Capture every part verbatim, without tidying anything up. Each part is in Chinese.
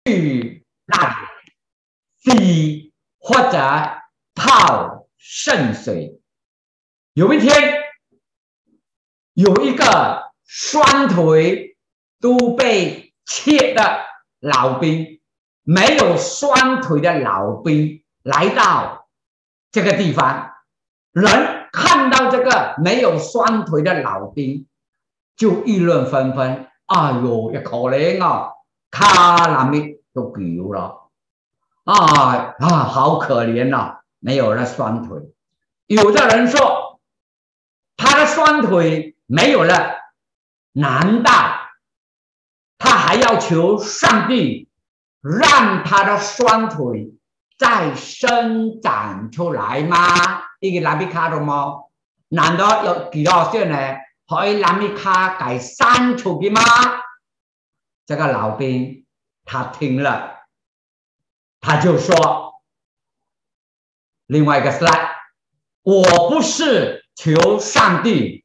去那里洗或者泡圣水。有一天，有一个双腿都被切的老兵，没有双腿的老兵来到这个地方，人看到这个没有双腿的老兵，就议论纷纷。哎呦，可怜啊，卡那咪都丢了，啊啊，好可怜啊，没有了双腿。有的人说，他的双腿没有了，难道他还要求上帝让他的双腿再伸展出来嗎？呢個南比卡的嗎？難道有幾多歲呢？可以南比卡改刪除的嗎？這個老兵他聽了，他就說：另外一個 slide， 我不是求上帝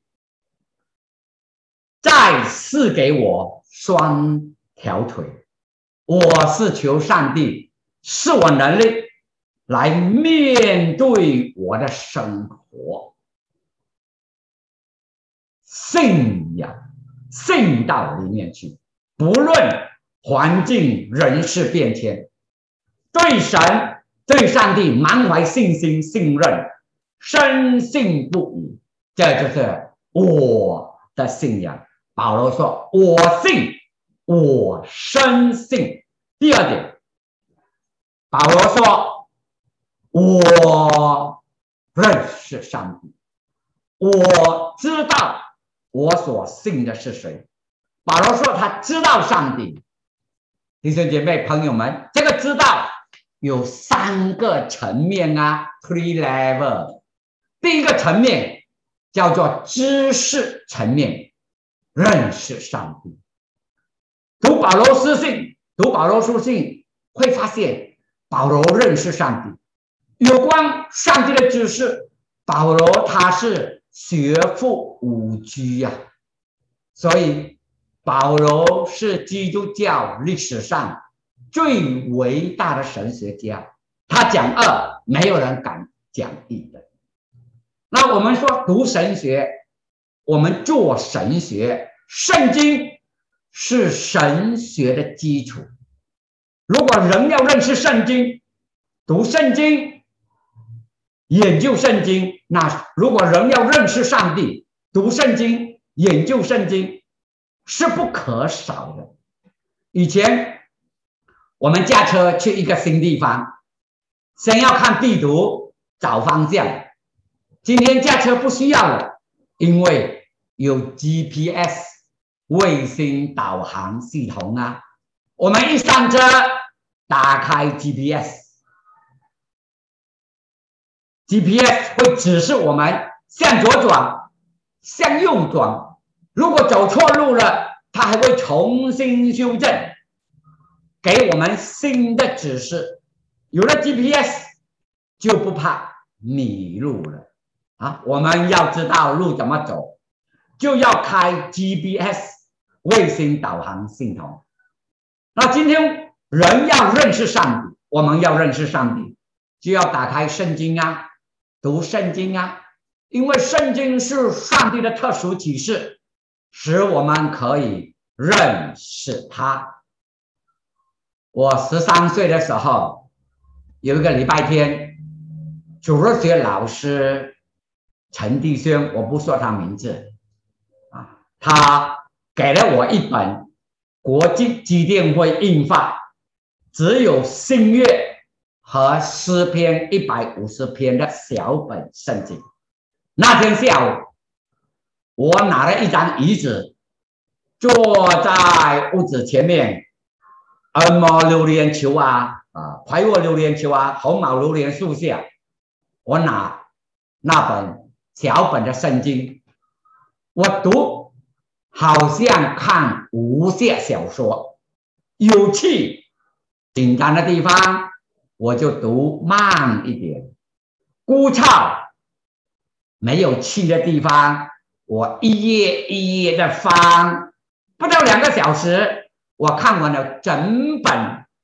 再賜給我雙條腿，我是求上帝是我能力来面对我的生活。信仰信到里面去，不论环境人事变迁，对神对上帝满怀信心信任，深信不疑，这就是我的信仰。保罗说我信，我深信。第二点，保罗说我认识上帝，我知道我所信的是谁。保罗说他知道上帝。弟兄姐妹朋友们，这个知道有三个层面啊 ，three level。第一个层面叫做知识层面，认识上帝。读保罗书信，读保罗书信会发现保罗认识上帝，有关上帝的知识，保罗他是学富五车呀、啊，所以保罗是基督教历史上最伟大的神学家，他讲二，没有人敢讲一的。那我们说读神学，我们做神学，圣经是神学的基础。如果人要认识圣经，读圣经，研究圣经，那如果人要认识上帝，读圣经，研究圣经是不可少的。以前我们驾车去一个新地方，先要看地图找方向。今天驾车不需要了，因为有 G P S 卫星导航系统啊。我们一上车，打开 G P S，G P S 会指示我们向左转，向右转。如果走错路了，它还会重新修正，给我们新的指示。有了 G P S 就不怕迷路了啊！我们要知道路怎么走，就要开 G P S 卫星导航系统。那今天人要认识上帝，我们要认识上帝，就要打开圣经啊，读圣经啊，因为圣经是上帝的特殊启示，使我们可以认识他。我十三岁的时候，有一个礼拜天，主日学老师陈弟兄，我不说他名字啊，他给了我一本国际基甸会印发只有新约和诗篇一百五十篇的小本圣经。那天下午，我拿了一张椅子，坐在屋子前面，按摩榴莲球啊，啊，快活榴莲球啊，红毛榴莲树下，我拿那本小本的圣经，我读，好像看武侠小说，有气紧张的地方我就读慢一点，枯燥没有气的地方我一页一页的翻，不到两个小时我看完了整本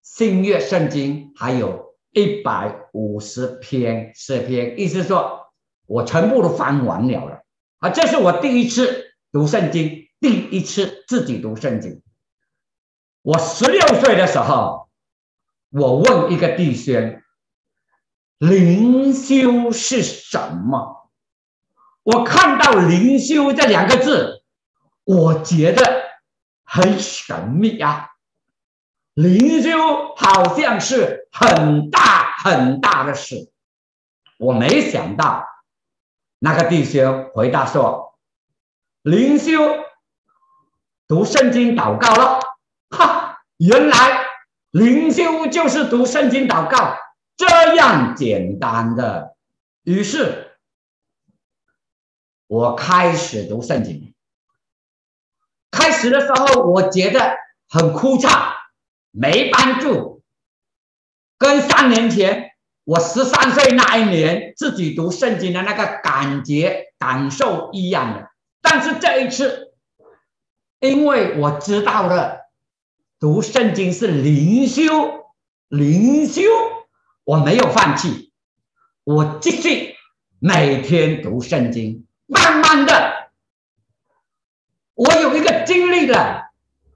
新约圣经还有一百五十篇诗篇，意思说我全部都翻完了了啊！这是我第一次读圣经，第一次自己读圣经。我十六岁的时候，我问一个弟兄，灵修是什么？我看到灵修这两个字，我觉得很神秘啊。灵修好像是很大很大的事，我没想到那个弟兄回答说，灵修读圣经祷告了。哈，原来灵修就是读圣经祷告，这样简单的。于是我开始读圣经。开始的时候我觉得很枯燥，没帮助，跟三年前我十三岁那一年自己读圣经的那个感觉感受一样的。但是这一次，因为我知道了读圣经是灵修，灵修，我没有放弃，我继续每天读圣经。慢慢的，我有一个经历了，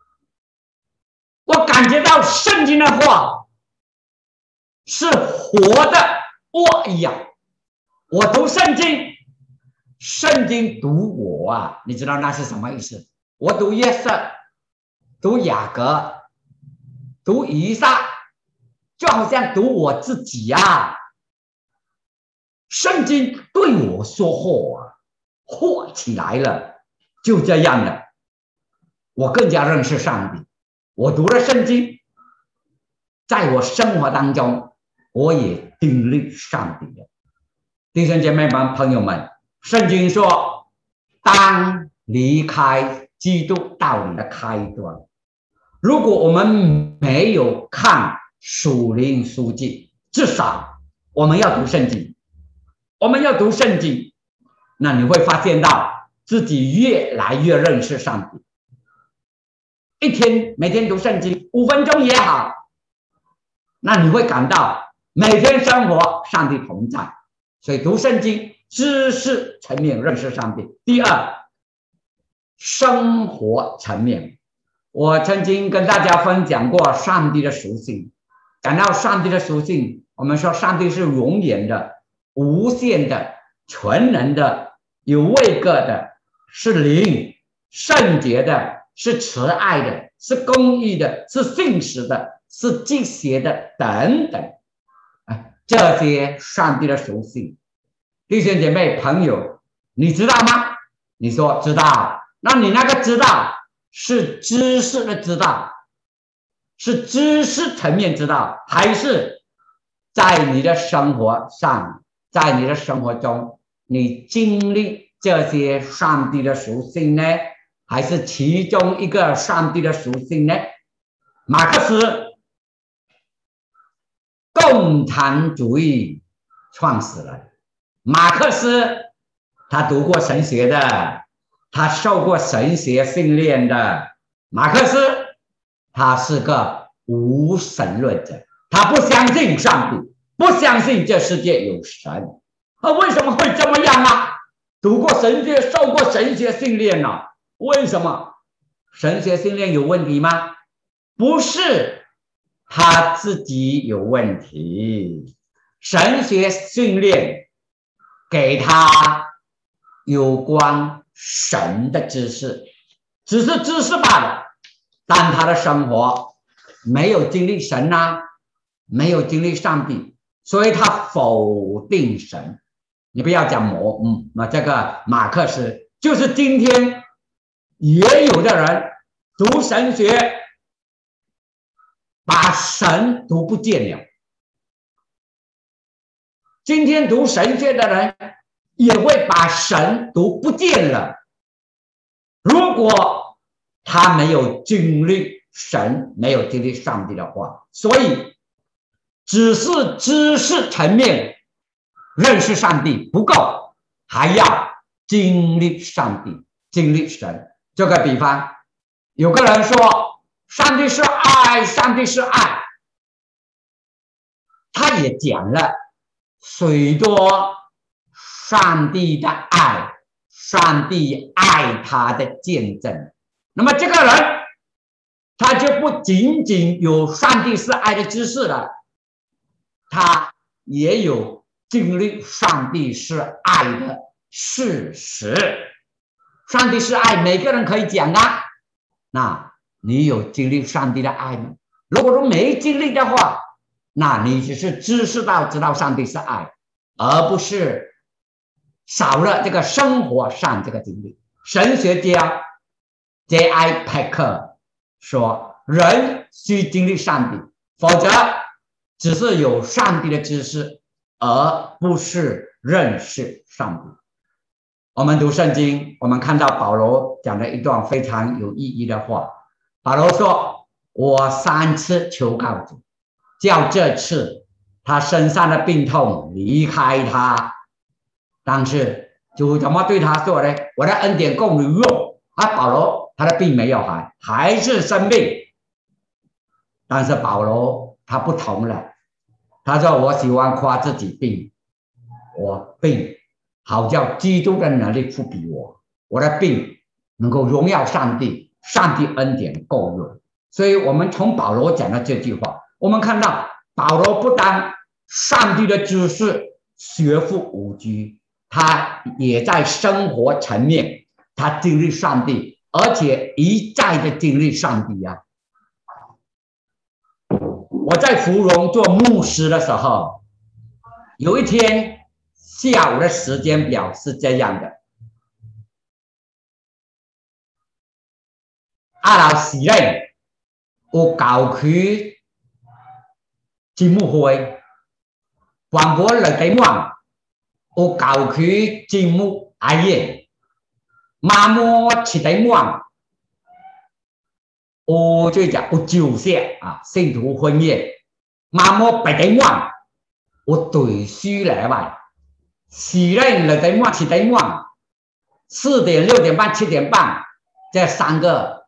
我感觉到圣经的话是活的我一样。我读圣经，圣经读我啊，你知道那是什么意思？我读约瑟，读雅各，读以撒，就好像读我自己啊。圣经对我说话啊，活起来了，就这样了。我更加认识上帝。我读了圣经，在我生活当中，我也经历上帝了。弟兄姐妹们、朋友们，圣经说，当离开基督道理的开端。如果我们没有看属灵书籍，至少我们要读圣经。我们要读圣经，那你会发现到自己越来越认识上帝。一天每天读圣经五分钟也好，那你会感到每天生活上帝同在。所以读圣经，知识层面认识上帝。第二，生活层面，我曾经跟大家分享过上帝的属性。讲到上帝的属性，我们说上帝是永远的、无限的、全能的、有位格的，是灵、圣洁的，是慈爱的，是公义的，是信实的，是积邪的，等等。这些上帝的属性，弟兄姐妹朋友，你知道吗？你说知道，那你那个知道是知识的知道，是知识层面知道，还是在你的生活上，在你的生活中你经历这些上帝的属性呢？还是其中一个上帝的属性呢？马克思，共产主义创始人。马克思他读过神学的，他受过神学训练的。马克思他是个无神论者，他不相信上帝，不相信这世界有神。啊，为什么会这么样啊？读过神学，受过神学训练啊，为什么？神学训练有问题吗？不是他自己有问题，神学训练给他有关神的知识，只是知识罢了，但他的生活没有经历神啊，没有经历上帝，所以他否定神。你不要讲魔，嗯，那这个马克思就是今天也有的人读神学，把神读不见了。今天读神学的人也会把神读不见了。如果他没有经历神，没有经历上帝的话，所以只是知识层面认识上帝不够，还要经历上帝，经历神。这个比方，有个人说上帝是爱，上帝是爱， 他也讲了许多上帝的爱，上帝爱他的见证。那么这个人他就不仅仅有上帝是爱的知识了，他也有经历上帝是爱的事实。上帝是爱，每个人可以讲啊。那你有经历上帝的爱吗？如果说没经历的话，那你只是知识到知道上帝是爱，而不是少了这个生活上这个经历。神学家 J I Packer 说，人需经历上帝，否则只是有上帝的知识，而不是认识上帝。我们读圣经，我们看到保罗讲了一段非常有意义的话。保罗说，我三次求告主，叫这次他身上的病痛离开他。但是主怎么对他说呢？我的恩典够你用啊！保罗他的病没有好，还是生病。但是保罗他不同了，他说，我喜欢夸自己病，我病好叫基督的能力复比我，我的病能够荣耀上帝，上帝恩典够用。所以我们从保罗讲的这句话，我们看到保罗不但上帝的知识学富五车，他也在生活层面他经历上帝，而且一再的经历上帝啊。我在芙蓉做牧师的时候，有一天下午的时间表是这样的：阿老时咧有教區節目會，廣播嚟地方有教區節目阿耶，媽媽去地方有這隻有酒色啊，聖徒婚宴，媽媽白地方有對書嚟埋，時咧嚟地方去地方，四點、六點半、七點半，這三個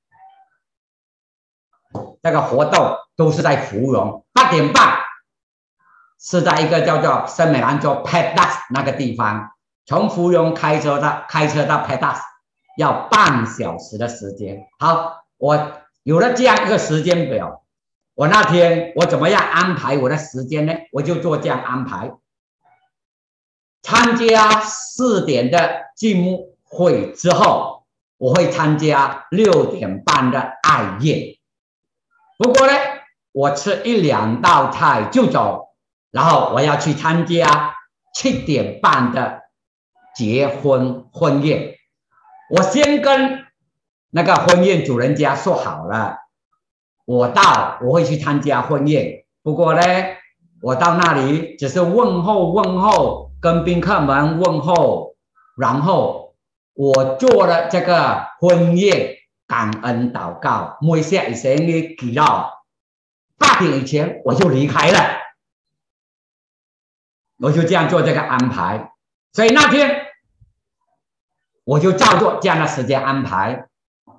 這個活動都是在芙蓉。八點半是在一個叫做聖美蘭州 Pedas 那個地方，從芙蓉開車到開車到 Pedas 要半小時的時間。好，我有了這樣一個時間表，我那天我怎麼樣安排我的時間呢？我就做這樣安排，參加四點的節目會之後，我會參加六點半的愛宴。不過呢，我吃一兩道菜就走，然後我要去參加七點半的結婚婚宴。我先跟那個婚宴主人家說好了，我到我會去參加婚宴。不過呢，我到那裡只是問候問候，跟賓客們問候，然後我做了這個婚宴感恩禱告，每下一聲的祈禱。八點以前我就離開了，我就這樣做這個安排。所以那天我就照做這樣的時間安排。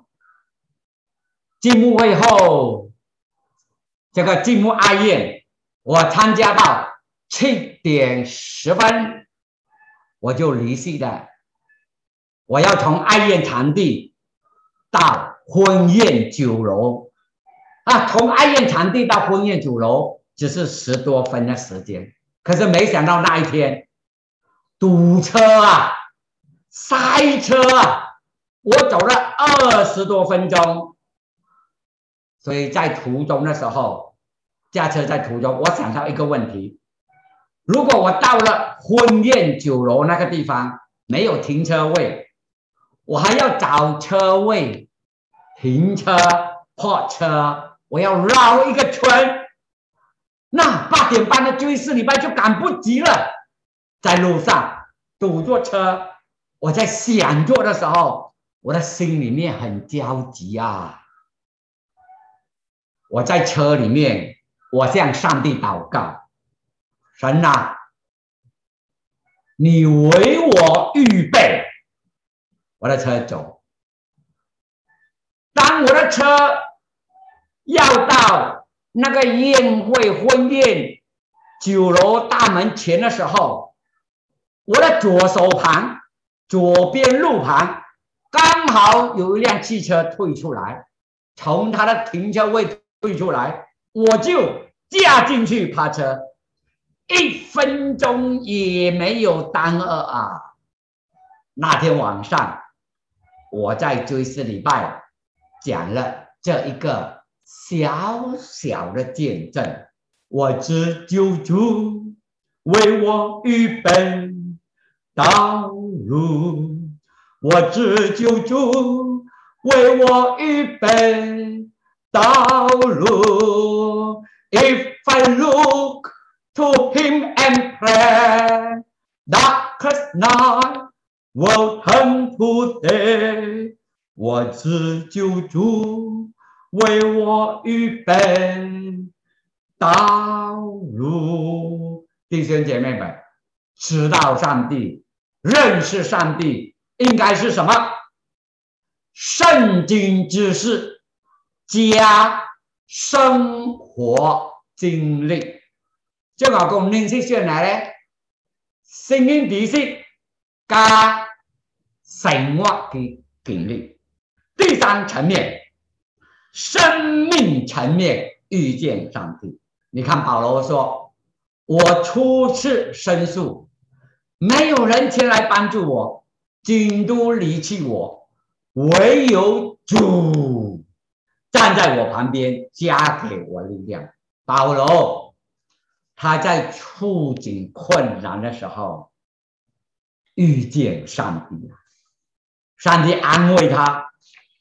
節目會後，這個節目愛宴，我參加到七點十分，我就離席了。我要從愛宴場地到婚宴酒樓啊，從愛宴場地到婚宴酒樓只是十多分的時間，可是沒想到那一天堵車啊，塞車啊，我走了二十多分鐘。所以在途中的時候，駕車在途中，我想到一個問題：如果我到了婚宴酒樓那個地方沒有停車位，我還要找車位停車泊車，我要繞一個圈，那八點半的追思禮拜就趕不及了。在路上堵住車，我在想做的時候，我的心裡面很焦急啊。我在車裡面，我向上帝禱告：神啊，你為我預備我的車走。當我的車要到那個宴會婚宴九楼大门前的时候，我的左手旁，左边路旁，刚好有一辆汽车退出来，从他的停车位退出来，我就驾进去趴车，一分钟也没有耽搁啊。那天晚上，我在追思礼拜讲了这一个小小的见证。我知救主为我预备道路，我知救主为我预备道路。If I look to him and pray, darkest night will turn to day。 我知救主为我预备道路。弟兄姐妹们，知道上帝，认识上帝，应该是什么？圣经知识加生活经历。即係講認識上嚟咧，聖經知識加生活嘅經歷。第三層面，生命層面遇見上帝。你看保羅說，我初次申訴，沒有人前來幫助我，盡都離棄我，唯有主站在我旁邊，加給我力量。保羅他在處境困難的時候遇見上帝，上帝安慰他，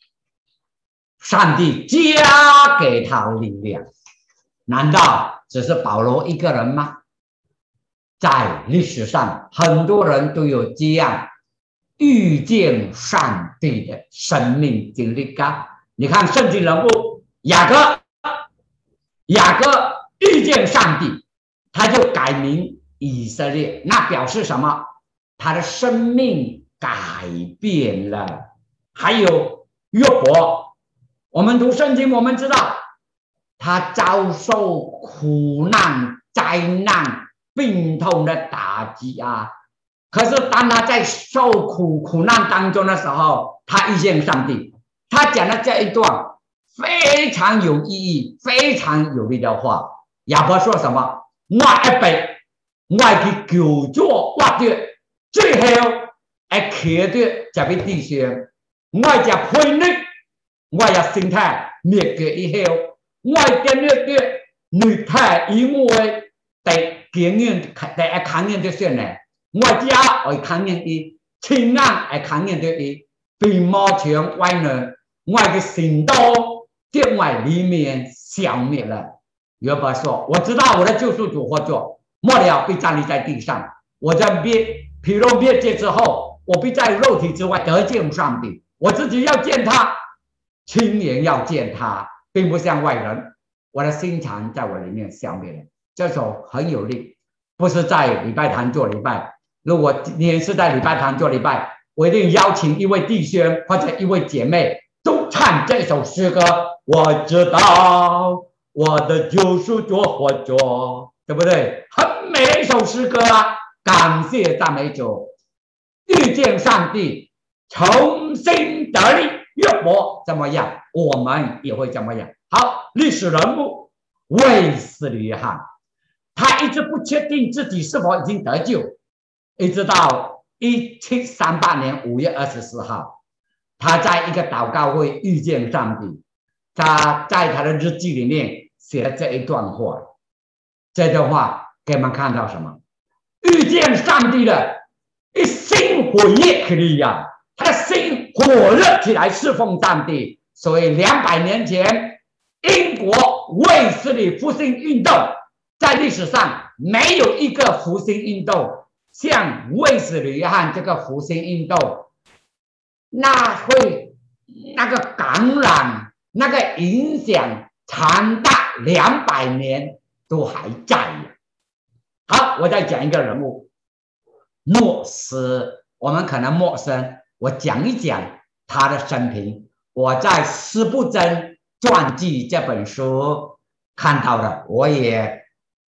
上帝加給他力量。難道只是保羅一個人嗎？在歷史上很多人都有這樣遇見上帝的生命經歷啊。你看聖經人物雅各，雅各遇見上帝，他就改名以色列，那表示什麼？他的生命改變了。還有約伯，我們讀聖經我們知道他遭受苦難、災難、病痛的打擊啊！可是當他在受苦苦難當中的時候，他遇見上帝。他講的這一段非常有意義、非常有力的話。雅各說什麼？我一輩，我去求助我的，最後會企在這位弟兄，我就叛逆，我也心態滅絕以後。我建立的女太因為在經驗在抗驗的時候呢，我家會抗驗的，親人會抗驗的，並冇全外呢，我的行動在我裡面消滅了。約伯說：我知道我的救贖主活着，末了必站立在地上。我在滅疲肉滅絕之後，我必在肉體之外得見上帝。我自己要見他，親眼要見他。並不像外人，我的心腸在我裡面消滅了。這首很有力，不是在禮拜堂做禮拜。如果你是在禮拜堂做禮拜，我一定邀請一位弟兄或者一位姐妹都唱這首詩歌。我知道我的救贖主活着，對不對？很美一首詩歌啊！感謝讚美主，遇見上帝，重新得力。約伯怎麼樣，我們也會怎麼樣。好，歷史人物衛斯理約翰，他一直不確定自己是否已經得救，一直到一七三八年五月二十四號，他在一個禱告會遇見上帝。他在他的日記裡面寫了這一段話，這段話給我們看到什麼？遇見上帝的一心火熱的力量，他的心火熱起來侍奉上帝。所以兩百年前英國衛斯理復興運動，在歷史上沒有一個復興運動像衛斯理約翰這個復興運動，那會那個感染，那個影響長達兩百年都還在。好，我再講一個人物，諾斯，我們可能陌生，我講一講他的生平。我在司布真傳記這本書看到的，我也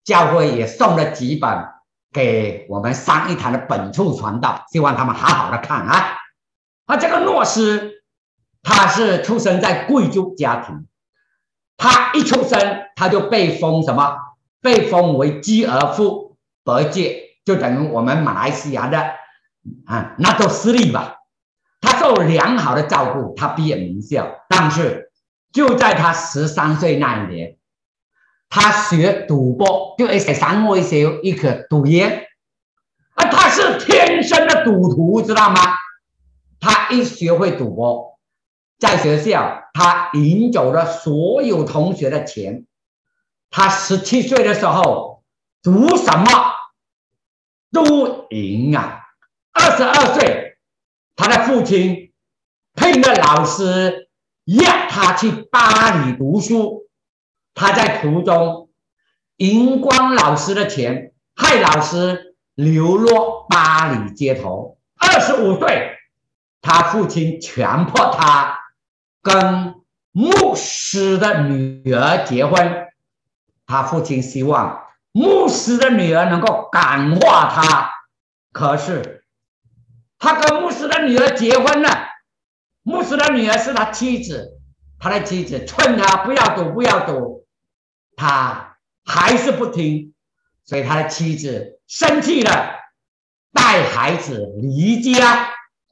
教会也送了几本给我们三一堂的本处传道，希望他们好好的看啊。啊，这个诺斯他是出生在贵族家庭，他一出生他就被封什么？被封为基尔夫伯爵，就等于我们马来西亚的啊那都私立吧。他受良好的照顾，他毕业名校，但是就在他十三岁那一年，他学赌博，就一些散我一些一颗赌烟，啊，他是天生的赌徒，知道吗？他一学会赌博，在学校他赢走了所有同学的钱。他十七岁的时候，赌什么都赢啊！二十二岁，他的父亲聘了老师，要他去巴黎读书。他在途中赢光老师的钱，害老师流落巴黎街头。二十五岁，他父亲强迫他跟牧师的女儿结婚。他父亲希望牧师的女儿能够感化他，可是他跟牧师的女儿结婚了，牧师的女儿是他妻子，他的妻子劝他不要赌，不要赌，他还是不听，所以他的妻子生气了，带孩子离家。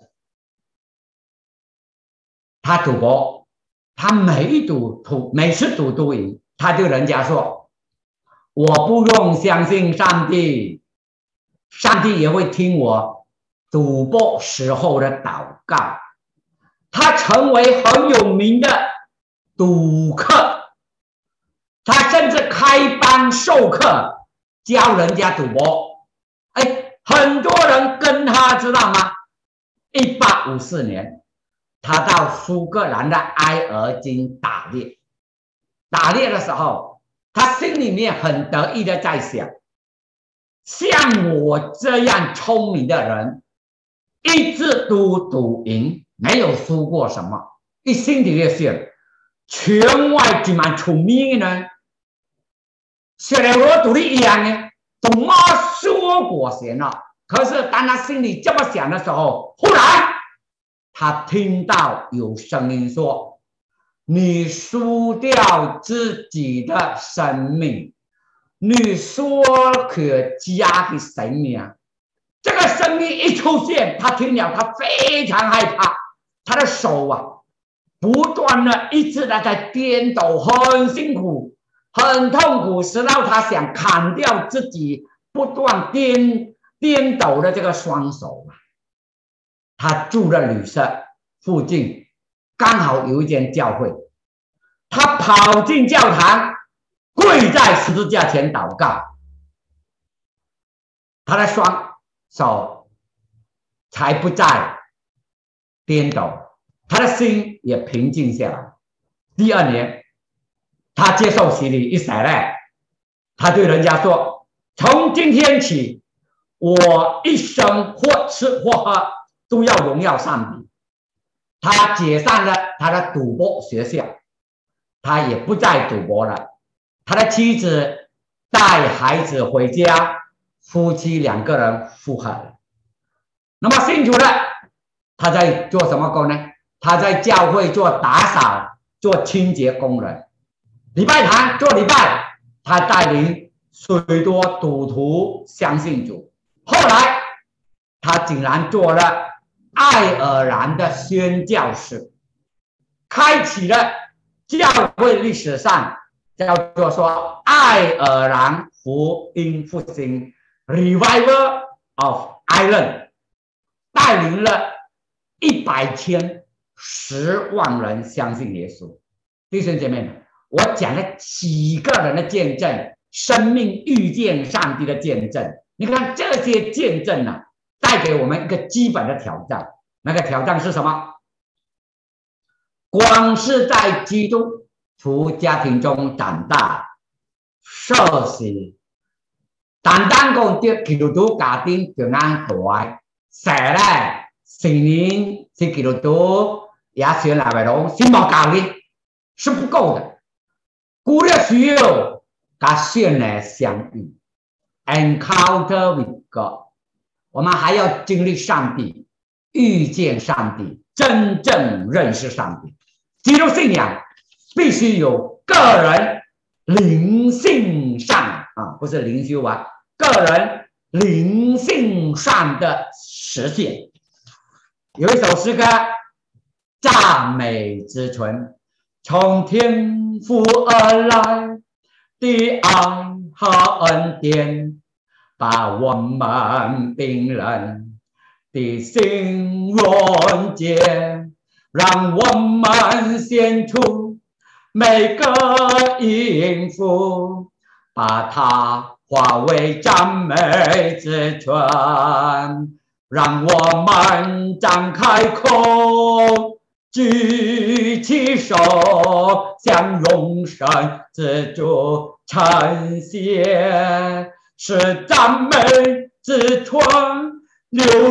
他赌博，他每一赌赌每次赌都赢，他对人家说：“我不用相信上帝，上帝也会听我赌博时候的祷告。”他成为很有名的赌客，他甚至开班授课，教人家赌博。哎，很多人跟他，知道吗？一八五四年，他到苏格兰的埃尔金打猎。打猎的时候，他心里面很得意的在想，像我这样聪明的人，一直都赌赢，没有输过什么。一心里面想，全外这么聪明的人，虽然我赌的一样呢，怎么说过先了？可是当他心里这么想的时候，忽然他听到有声音说：“你输掉自己的生命，你说可加的生命啊！”这个声音一出现，他听了，他非常害怕，他的手啊，不断的一直的在颠倒，很辛苦，很痛苦，直到他想砍掉自己不断颠颠倒的这个双手。他住的旅社附近刚好有一间教会，他跑进教堂，跪在十字架前祷告，他的双手才不再颠倒，他的心也平静下来。第二年，他接受洗礼一洗嘞，他对人家说：“从今天起，我一生或吃或喝都要荣耀上帝。”他解散了他的赌博学校，他也不再赌博了。他的妻子带孩子回家，夫妻两个人复合了。那么信主了，他在做什么工呢？他在教会做打扫，做清洁工人。礼拜堂做礼拜，他带领许多赌徒相信主。后来他竟然做了爱尔兰的宣教士，开启了教会历史上叫做说爱尔兰福音复兴 Revival of Ireland， 带领了一百千十万人相信耶稣。弟兄姐妹们，我讲了几个人的见证，生命遇见上帝的见证。你看这些见证呢，带给我们一个基本的挑战。那个挑战是什么？光是在基督徒家庭中长大，受洗，单单讲对基督徒家庭就安大，实咧承认是基督徒，也选来为龙，是冇教的，是不够的。古的需要跟神呢相遇 ，encounter with God。我们还要经历上帝，遇见上帝，真正认识上帝。基督信仰必须有个人灵性上啊，不是灵修啊，个人灵性上的实现。有一首诗歌，赞美之泉，从天父而来的爱和恩典，把我们病人的心溶解，让我们献出每个音符，把它化为赞美之泉，让我们张开口，举起手，向永生之主称谢，使赞美之泉流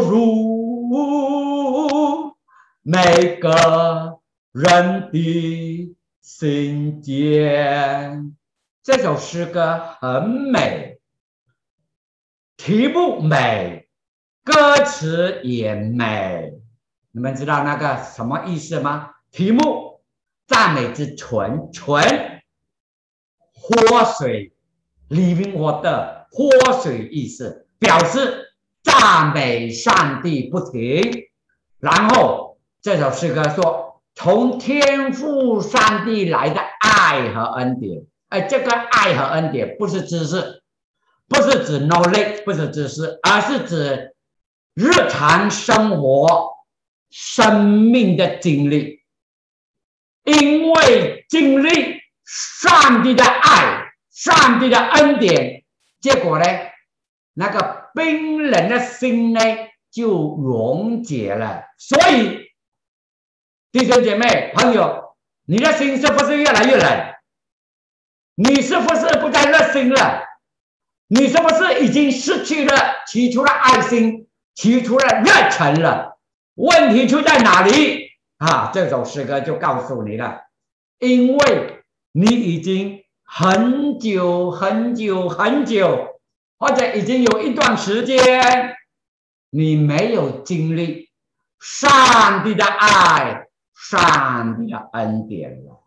入每个人的心间。这首诗歌很美，题目美，歌词也美。你们知道那个什么意思吗？题目赞美之泉，泉活水 living water， 活水意思表示赞美上帝不停。然后这首诗歌说，从天父上帝来的爱和恩典。哎，这个爱和恩典不是知识，不是指 knowledge， 不是知识，而是指日常生活生命的经历。因为经历上帝的爱，上帝的恩典，结果呢，那个冰冷的心呢就溶解了。所以弟兄姐妹朋友，你的心是不是越来越冷？你是不是不再热心了？你是不是已经失去了起初的爱心，起初的热忱了？问题出在哪里啊？这首诗歌就告诉你了，因为你已经很久很久很久，或者已经有一段时间，你没有经历上帝的爱，上帝的恩典了。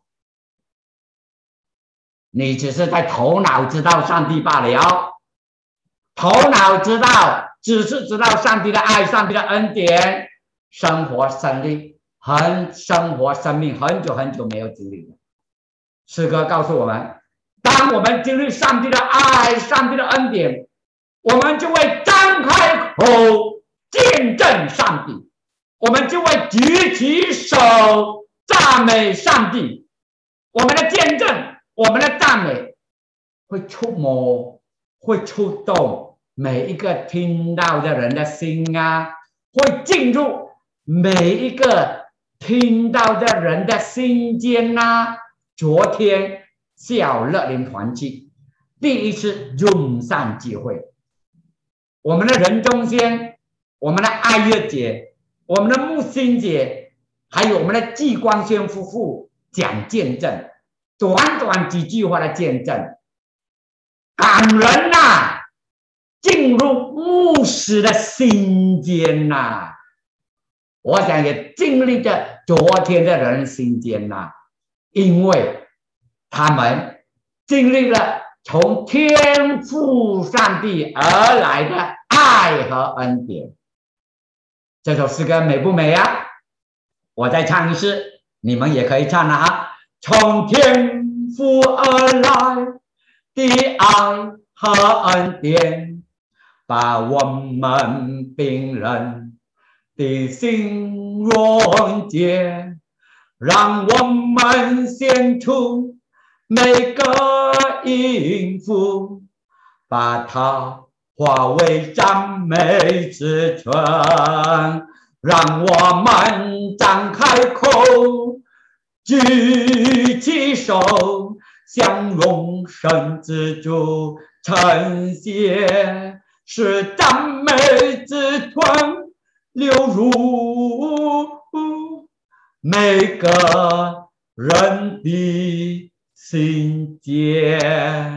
你只是在头脑知道上帝罢了，头脑知道，只是知道上帝的爱，上帝的恩典，生活生命很生活生命很久很久没有经历了。诗歌告诉我们，当我们经历上帝的爱，上帝的恩典，我们就会张开口见证上帝，我们就会举起手赞美上帝。我们的见证，我们的赞美会触摸，会触动每一个听到的人的心啊，会进入每一个听到的人的心间啊。昨天小乐龄团契第一次涌上聚会，我们的人中间，我们的爱乐姐，我们的木星姐，还有我们的季光轩夫妇讲见证，短短几句话的见证，感人呐、啊，进入牧师的心间呐、啊。我想也经历着昨天的人心间呐、啊，因为他们经历了从天父上帝而来的爱和恩典。这首诗歌美不美啊？我再唱一次，你们也可以唱了哈。从天父而来的爱和恩典，把我们病人的心溶解，让我们献出每个音符，把它化为赞美之泉，让我们张开口，举起手，向永生之主称谢，使赞美之泉流入每个人的心间。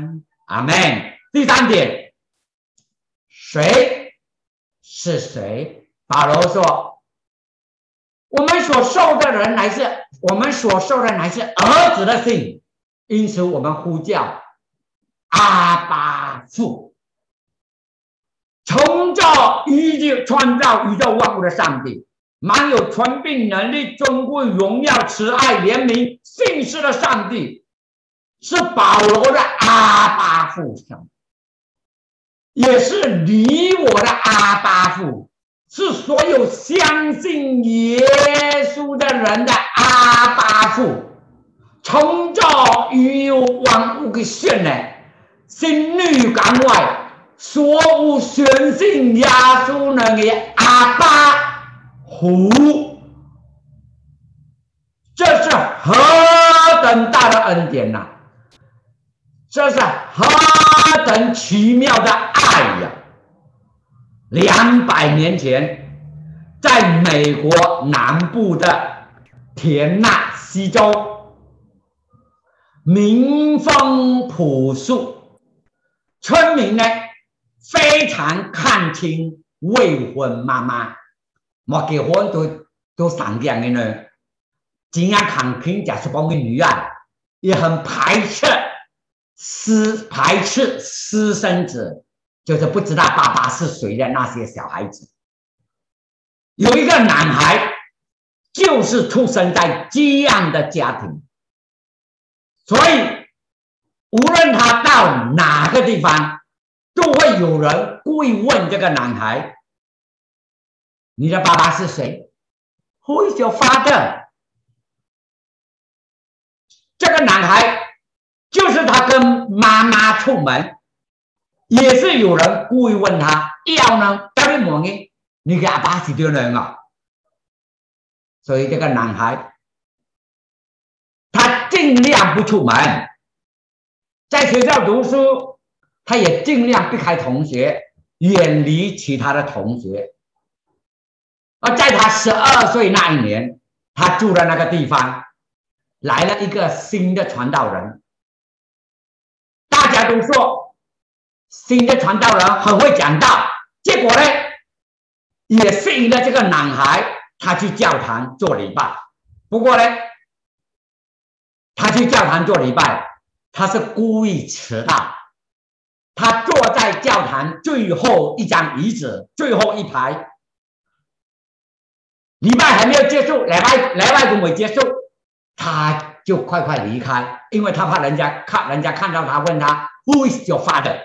阿们。第三点，谁是谁？保罗说，我们所受的人乃是我们所受的乃是儿子的性，因此我们呼叫阿爸父。创造宇宙创造宇宙万物的上帝，满有权柄能力尊贵荣耀慈爱怜悯信实的上帝，是保罗的阿爸父神，也是你我的阿爸父，是所有相信耶稣的人的阿爸父。创造宇宙万物的神呢，心里感外所有相信耶稣人的阿爸父，这是何等大的恩典呐、啊！这是何等奇妙的爱呀、啊！两百年前，在美国南部的田纳西州，民风朴素，村民呢非常看轻未婚妈妈，没结婚都都上吊的呢，真啊看轻假是帮个女儿，也很排斥私排斥私生子，就是不知道爸爸是谁的那些小孩子。有一个男孩，就是出生在这样的家庭，所以无论他到哪个地方，都会有人故意问这个男孩：“你的爸爸是谁 ？Who is your father？” 这个男孩就是他跟妈妈出门，也是有人故意问他：“要呢？到底么呢？你的阿爸是丢人啊？”所以这个男孩他尽量不出门，在学校读书。他也尽量避开同学，远离其他的同学。而在他十二岁那一年，他住的那个地方来了一个新的传道人。大家都说新的传道人很会讲道，结果呢，也吸引了这个男孩，他去教堂做礼拜。不过呢，他去教堂做礼拜，他是故意迟到。他坐在教堂最后一张椅子，最后一排，礼拜还没有结束，礼拜礼拜都没结束，他就快快离开，因为他怕人家看人家看到他，问他 Who is your father？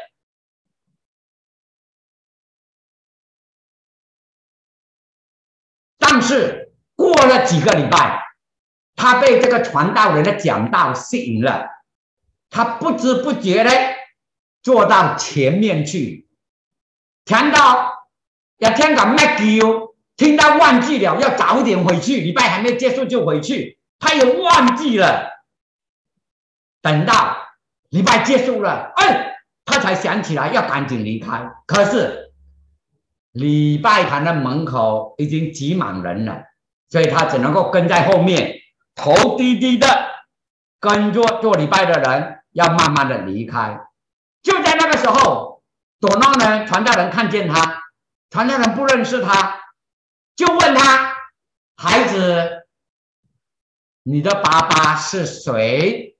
但是过了几个礼拜，他被这个传道人的讲道吸引了，他不知不觉的坐到前面去，听到要听到麦基哦，听到忘记了，要早一点回去，礼拜还没结束就回去，他也忘记了。等到礼拜结束了，哎，他才想起来要赶紧离开。可是礼拜堂的门口已经挤满人了，所以他只能够跟在后面，头低低的跟着做礼拜的人，要慢慢的离开。就在那个时候，朵诺呢，传道人看见他，传道人不认识他，就问他：“孩子，你的爸爸是谁？”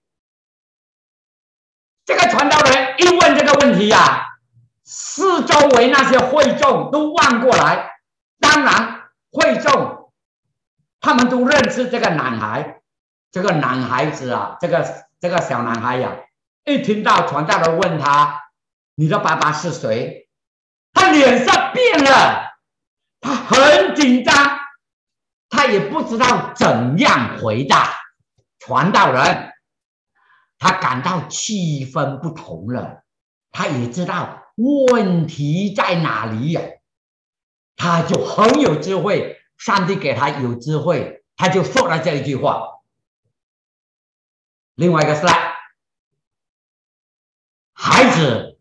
这个传道人一问这个问题呀、啊，四周围那些会众都望过来，当然会众他们都认识这个男孩，这个男孩子啊，这个这个小男孩呀、啊。一听到传道人问他：“你的爸爸是谁？”他脸色变了，他很紧张，他也不知道怎样回答传道人。他感到气氛不同了，他也知道问题在哪里呀、啊，他就很有智慧，上帝给他有智慧，他就说了这一句话。另外一个 slide。孩子，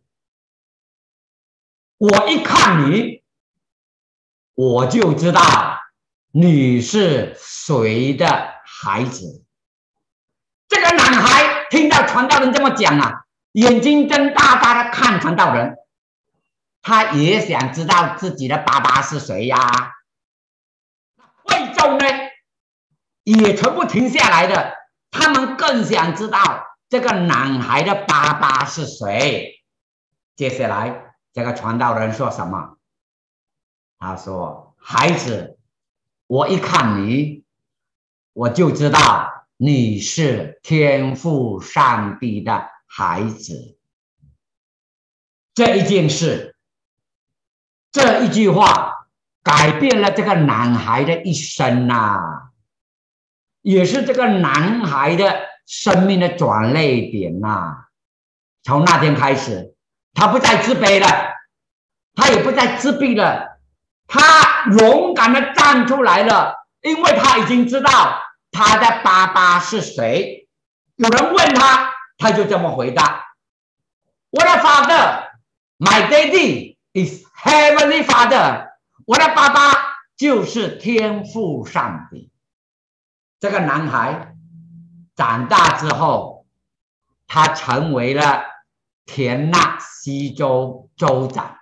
我一看你，我就知道你是谁的孩子。这个男孩听到传道人这么讲啊， 眼睛睁大大的看传道人，他也想知道自己的爸爸是谁呀。会众呢，也全部停下来的，他们更想知道这个男孩的爸爸是谁。接下来，这个传道人说什么？他说：“孩子，我一看你，我就知道你是天父上帝的孩子。”这一件事，这一句话，改变了这个男孩的一生啊，也是这个男孩的生命的转捩点啊。从那天开始，他不再自卑了，他也不再自闭了，他勇敢的站出来了，因为他已经知道他的爸爸是谁。有人问他，他就这么回答：“我的 father, my daddy is heavenly father。”我的爸爸就是天父上帝。这个男孩长大之后，他成为了田纳西州州长。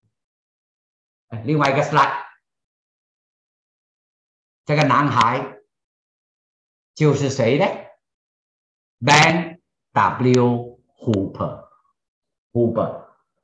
另外一个 slide， 这个男孩就是谁呢？ Ben W. Hooper Hooper。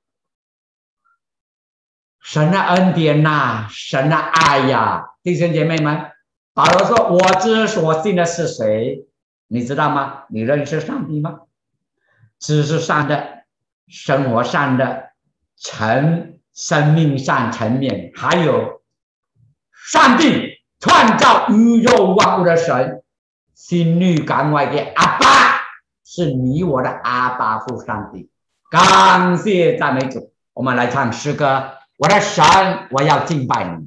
神的恩典呐、啊，神的爱呀，弟兄姐妹们，保罗说：“我之所信的是谁？你知道吗？你认识上帝吗？知识上的、生活上的、层生命上层面，还有上帝创造宇宙万物的神，心里感外的阿爸，是你我的阿爸父上帝。感谢赞美主！我们来唱诗歌。我的神，我要敬拜你。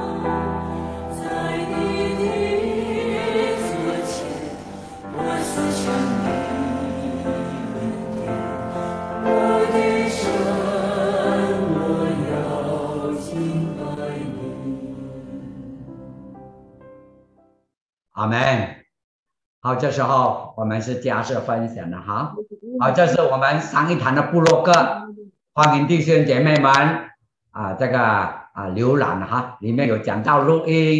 在你的左前，我思阿门。好，这时候我们是家事分享的哈。好，这是我们上一堂的部落格，欢迎弟兄姐妹们啊，这个啊浏览哈，里面有讲到录音。